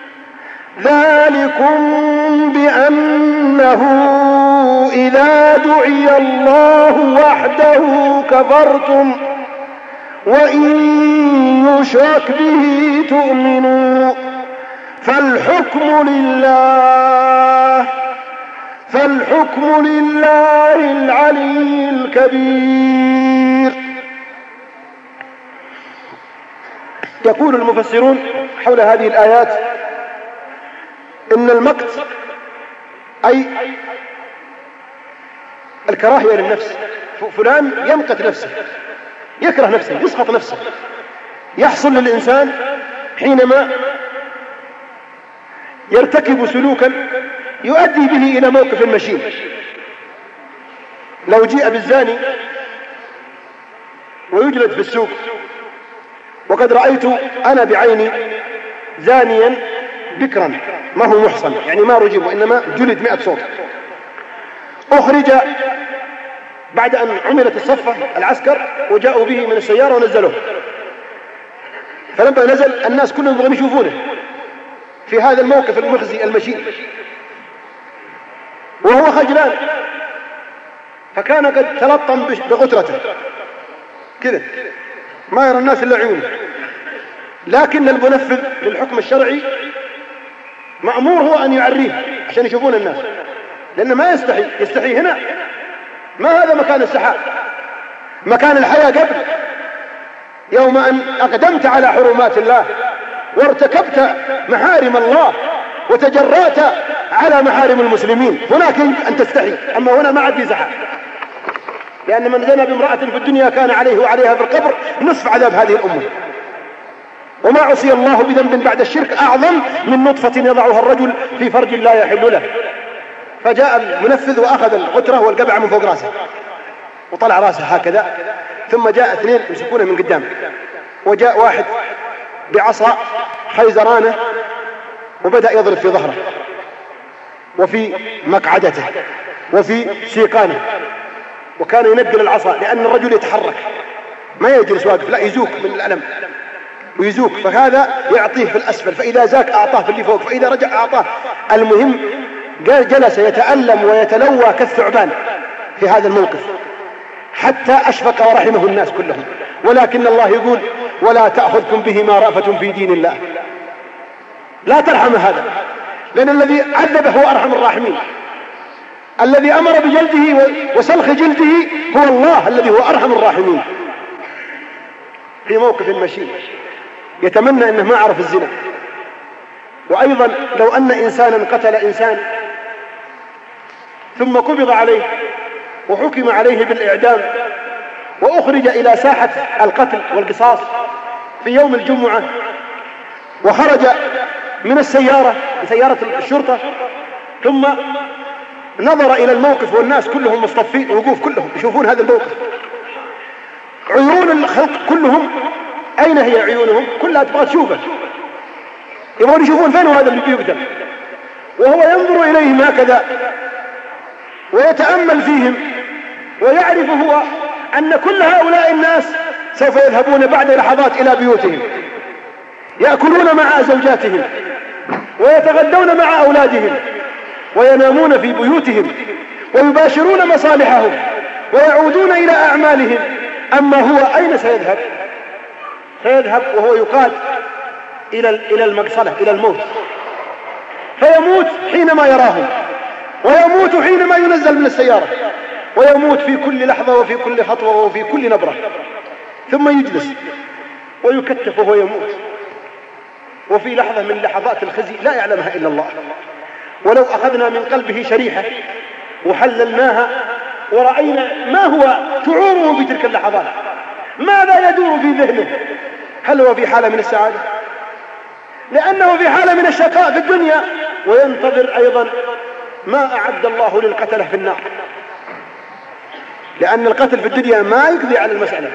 ذلكم بأنه إذا دعي الله وحده كفرتم وإن يشرك به تؤمنوا فالحكم لله العلي الكبير. يقول المفسرون حول هذه الآيات إن المقت أي الكراهية للنفس. فلان يمقت نفسه، يكره نفسه، يسخط نفسه. يحصل للإنسان حينما يرتكب سلوكا يؤدي به إلى موقف مشين. لو جيء بالزاني ويجلد في السوق، وقد رأيت أنا بعيني زانيا بكرا ما هو محصن، يعني ما رجم وإنما جلد 100 صوت، أخرج بعد أن عملت الصفة العسكر وجاءوا به من السيارة ونزلوه. فلما نزل الناس كلهم يبغون يشوفونه في هذا الموقف المخزي المشين، وهو خجلان، فكان قد تلطم بغترته كذا ما يرى الناس إلا عيونه. لكن المنفذ للحكم الشرعي مأمور هو أن يعريه عشان يشوفون الناس، لأنه ما يستحي هنا. ما هذا مكان السحاب، مكان الحياة قبل. يوم أن أقدمت على حرمات الله وارتكبت محارم الله وتجرأت على محارم المسلمين. هناك يجب أن تستحي، أما هنا ما عاد يزعل، لأن من زنى بامرأة في الدنيا كان عليه وعليها في القبر نصف عذاب هذه الأمة. وما عصي الله بذنب بعد الشرك أعظم من نطفة يضعها الرجل في فرج لا يحل له. فجاء المنفذ وأخذ الغترة والقبعة من فوق راسه وطلع راسه هكذا، ثم جاء اثنين يمسكونه من قدام، وجاء واحد بعصا خيزرانه وبدأ يضرب في ظهره وفي مقعدته وفي سيقانه، وكان ينقل العصا لأن الرجل يتحرك ما يجلس واقف، لا يزوك من الألم ويزوك، فهذا يعطيه في الأسفل، فإذا زاك أعطاه في اللي فوق، فإذا رجع أعطاه. المهم جلس يتألم ويتلوى كالثعبان في هذا الموقف حتى أشفق ورحمه الناس كلهم. ولكن الله يقول ولا تأخذكم بهما رأفة في دين الله، لا ترحم هذا، لأن الذي عذبه هو أرحم الراحمين. الذي أمر بجلده وسلخ جلده هو الله الذي هو أرحم الراحمين. في موقف مشين يتمنى أنه ما عرف الزنا. وأيضا لو أن إنسانا قتل إنسان ثم قبض عليه وحكم عليه بالإعدام وأخرج إلى ساحة القتل والقصاص في يوم الجمعة، وخرج من السيارة سيارة الشرطة، ثم نظر إلى الموقف والناس كلهم مصطفين وقوف كلهم يشوفون هذا الموقف، عيون الخلق كلهم أين هي عيونهم؟ كلها تبغى تشوفه، يبغون يشوفون فين هذا اللي بيقتل، وهو ينظر إليهم هكذا ويتأمل فيهم، ويعرف هو أن كل هؤلاء الناس سوف يذهبون بعد لحظات إلى بيوتهم، يأكلون مع زوجاتهم ويتغدون مع أولادهم وينامون في بيوتهم ويباشرون مصالحهم ويعودون إلى أعمالهم. أما هو أين سيذهب؟ سيذهب وهو يقاد إلى المقصلة، إلى الموت، فيموت حينما يراهم، ويموت حينما ينزل من السيارة، ويموت في كل لحظة وفي كل خطوة وفي كل نبرة، ثم يجلس ويكتف وهو يموت، وفي لحظة من لحظات الخزي لا يعلمها إلا الله. ولو أخذنا من قلبه شريحة وحللناها ورأينا ما هو شعوره في تلك اللحظات، ماذا يدور في ذهنه؟ هل هو في حالة من السعادة؟ لأنه في حالة من الشقاء في الدنيا، وينتظر أيضا ما أعد الله للقتلة في النار، لأن القتل في الدنيا ما يقضي على المسألة.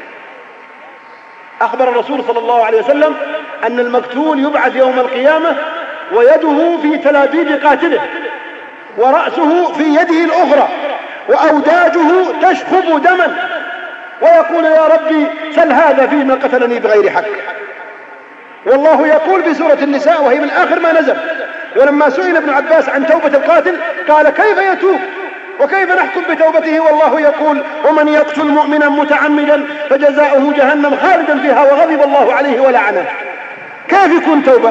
أخبر الرسول صلى الله عليه وسلم أن المقتول يبعث يوم القيامة ويده في تلابيب قاتله ورأسه في يده الأخرى وأوداجه تشخب دما، ويقول يا ربي سل هذا فيما قتلني بغير حق. والله يقول في سورة النساء وهي من آخر ما نزل، ولما سئل ابن عباس عن توبة القاتل قال كيف يتوب وكيف نحكم بتوبته والله يقول ومن يقتل مؤمنا متعمدا فجزاؤه جهنم خالدا فيها وغضب الله عليه ولعنه. كيف يكون توبة؟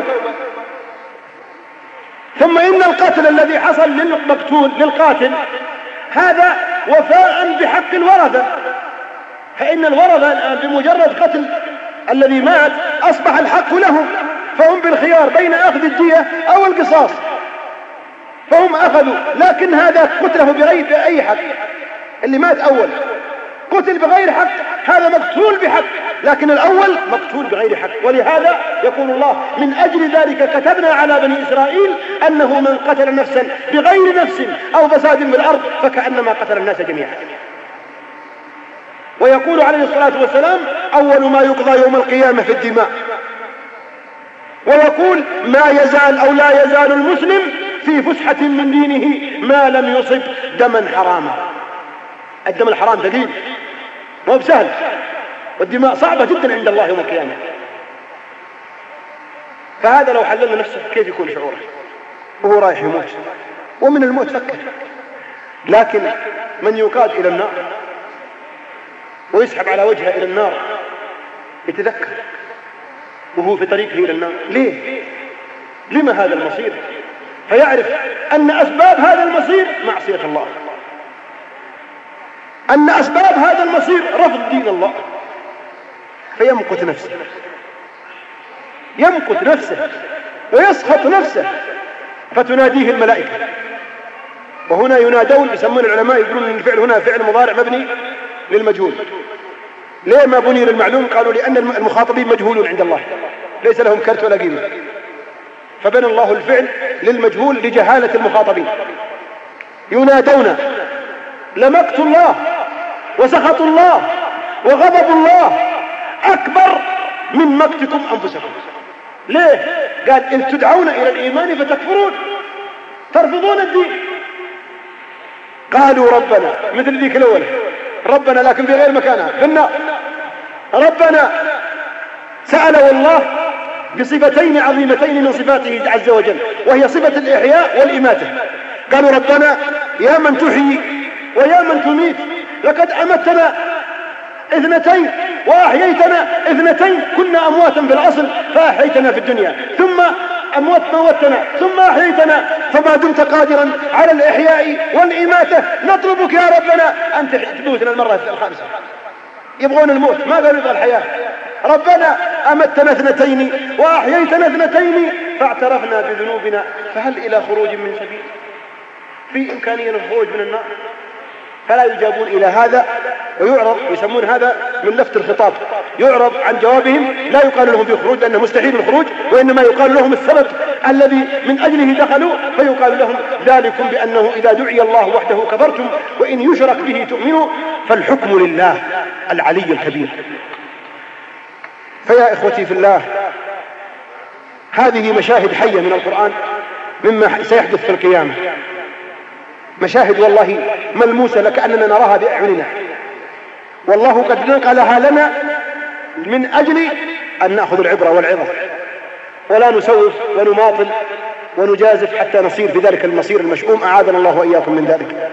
ثم إن القتل الذي حصل للمقتول للقاتل هذا وفاء بحق الورثة، فإن الورثة الآن بمجرد قتل الذي مات أصبح الحق لهم، فهم بالخيار بين أخذ الدية أو القصاص، فهم أخذوا، لكن هذا قتله بغير أي حق. اللي مات أول قتل بغير حق، هذا مقتول بحق، لكن الأول مقتول بغير حق. ولهذا يقول الله من أجل ذلك كتبنا على بني إسرائيل أنه من قتل نفسا بغير نفس أو فساد في الأرض فكأنما قتل الناس جميعا. ويقول عليه الصلاة والسلام أول ما يقضى يوم القيامة في الدماء، ويقول ما يزال أو لا يزال المسلم في فسحة من دينه ما لم يصب دما حراما. الدم الحرام ثقيل مو بسهل، والدماء صعبة جدا عند الله يوم القيامة. فهذا لو حللنا نفسه كيف يكون شعوره وهو رايح يموت؟ ومن الموت فكر. لكن من يقاد إلى النار ويسحب على وجهه إلى النار يتذكر وهو في طريقه إلى النار ليه؟ لما هذا المصير؟ فيعرف أن أسباب هذا المصير معصية الله، أن أسباب هذا المصير رفض دين الله، فيمقت نفسه، يمقت نفسه ويسخط نفسه فتناديه الملائكة. وهنا ينادون، يسمون العلماء يقولون ان الفعل هنا فعل مضارع مبني للمجهول. ليه ما بني للمعلوم؟ قالوا لأن المخاطبين مجهولون عند الله، ليس لهم كرت ولا قيمة، فبنى الله الفعل للمجهول لجهالة المخاطبين. ينادون لمقت الله وسخط الله وغضب الله أكبر من مقتكم أنفسكم. ليه؟ قال إن تدعون إلى الإيمان فتكفرون، ترفضون الدين. قالوا ربنا، مثل ذيك الأولى، ربنا لكن في غير مكانها في النار. ربنا سألوا الله بصفتين عظيمتين من صفاته عز وجل، وهي صفة الإحياء والإماتة. قالوا ربنا يا من تحيي ويا من تميت، لقد أمتنا اثنتين وأحييتنا اثنتين، كنا أمواتا في الأصل فأحييتنا في الدنيا، ثم موتنا ثم أحييتنا، فما دمت قادرا على الإحياء والإماتة نطلبك يا ربنا أن تموتنا المرة الخامسة. يبغون الموت، ما قالوا يبغى الحياة. ربنا أمتنا اثنتين وأحييتنا اثنتين فاعترفنا بذنوبنا فهل إلى خروج من سبيل؟ في إمكانية الخروج من النار؟ فلا يجابون إلى هذا، ويعرض، يسمون هذا من لفت الخطاب، يعرض عن جوابهم، لا يقال لهم بخروج لأنه مستحيل الخروج، وإنما يقال لهم السبب الذي من أجله دخلوا، فيقال لهم ذلكم بأنه إذا دعي الله وحده كفرتم وإن يشرك به تؤمنوا فالحكم لله العلي الكبير. فيا إخوتي في الله، هذه مشاهد حية من القرآن مما سيحدث في القيامة، مشاهد والله ملموسة لكأننا نراها بأعيننا، والله قد نقلها لنا من أجل أن نأخذ العبرة والعظة، ولا نسوف ونماطل ونجازف حتى نصير في ذلك المصير المشؤوم، أعاذنا الله وإياكم من ذلك.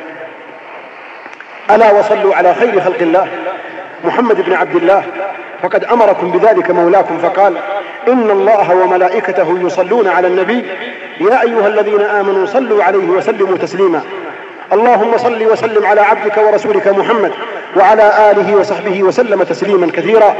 ألا وصلوا على خير خلق الله محمد بن عبد الله، فقد أمركم بذلك مولاكم فقال إن الله وملائكته يصلون على النبي يا أيها الذين آمنوا صلوا عليه وسلموا تسليما. اللهم صل وسلم على عبدك ورسولك محمد وعلى آله وصحبه وسلم تسليما كثيرا.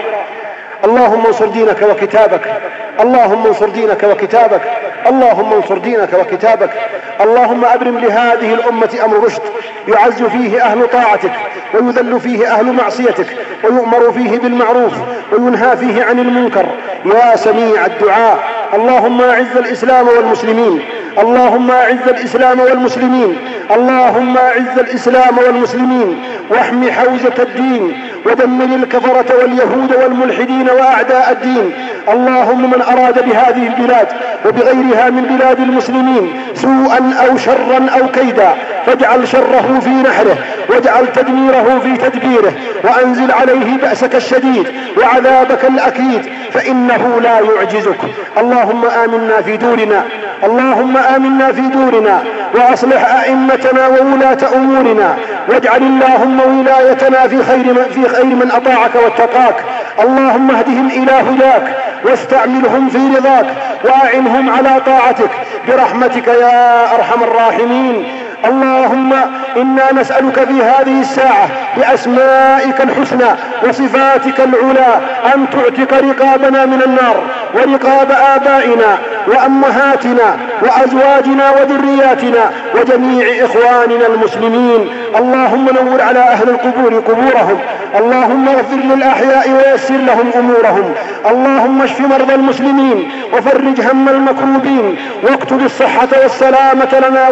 اللهم انصر دينك وكتابك، اللهم انصر دينك وكتابك، اللهم انصر دينك وكتابك. اللهم أبرم لهذه الأمة أمر رشد يعز فيه أهل طاعتك ويذل فيه أهل معصيتك، ويؤمر فيه بالمعروف وينهى فيه عن المنكر يا سميع الدعاء. اللهم أعز الإسلام والمسلمين، اللهم أعز الإسلام والمسلمين، اللهم أعز الإسلام والمسلمين، واحمي حوزة الدين، ودمر الكفرة واليهود والملحدين وأعداء الدين. اللهم من أراد بهذه البلاد وبغيرها من بلاد المسلمين سوءا أو شرا أو كيدا فاجعل شره في نحره، واجعل تدميره في تدبيره، وأنزل عليه بأسك الشديد وعذابك الأكيد، فإنه لا يعجزك. اللهم آمنا في دورنا، اللهم آمنا في دورنا، وأصلح أئمتنا وولاة أمورنا، واجعل اللهم ولايتنا في خير من أطاعك واتقاك. اللهم اهدهم إلى هداك، واستعملهم في رضاك، وأعنهم على طاعتك برحمتك يا أرحم الراحمين. اللهم إنا نسألك في هذه الساعة بأسمائك الحسنى وصفاتك العلى أن تعتق رقابنا من النار، ورقاب آبائنا وأمهاتنا وأزواجنا وذرياتنا وجميع إخواننا المسلمين. اللهم نور على أهل القبور قبورهم، اللهم اغفر للأحياء ويسر لهم أمورهم، اللهم اشف مرضى المسلمين وفرج هم المكروبين، واكتب الصحة والسلامة لنا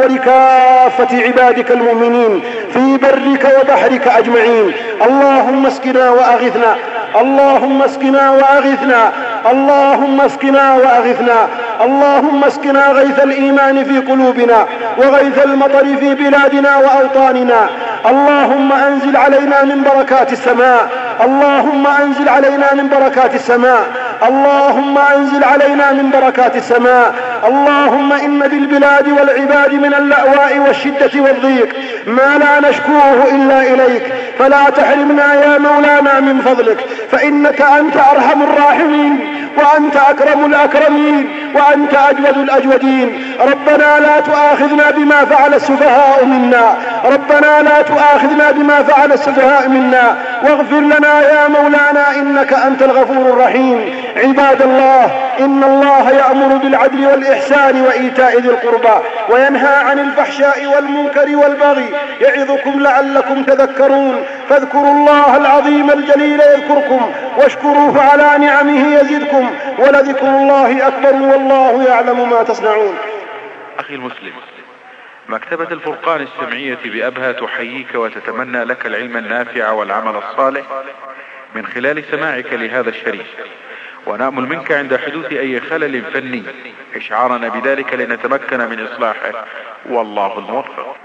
ولكافة عبادك المؤمنين في برك وبحرك أجمعين. اللهم اسقنا وأغثنا، اللهم اسقنا وأغثنا، اللهم اسقنا وأغثنا، اللهم اسقنا غيث الإيمان في قلوبنا وغيث المطر في بلادنا وأوطاننا. اللهم أنزل علينا من بركات السماء، اللهم أنزل علينا من بركات السماء، اللهم أنزل علينا من بركات السماء. اللهم إن بالبلاد والعباد من اللأواء والشدة والضيق ما لا نشكوه إلا إليك، فلا تحرمنا يا مولانا من فضلك، فإنك أنت أرحم الراحمين وأنت أكرم الأكرمين وأنت أجود الأجودين. ربنا لا تؤاخذنا بما فعل السفهاء منا، ربنا لا تؤاخذنا بما فعل السفهاء منا، واغفر لنا يا مولانا إنك أنت الغفور الرحيم. عباد الله، إن الله يأمر بالعدل والإحسان وإيتاء ذي القربى وينهى عن الفحشاء والمنكر والبغي يعظكم لعلكم تذكرون. فاذكروا الله العظيم الجليل يذكركم واشكروه على نعمه يزدكم ولذكر الله أكبر والله يعلم ما تصنعون. أخي المسلم، مكتبة الفرقان السمعية بأبها تحييك وتتمنى لك العلم النافع والعمل الصالح من خلال سماعك لهذا الشريف، ونأمل منك عند حدوث أي خلل فني إشعارنا بذلك لنتمكن من إصلاحه، والله الموفق.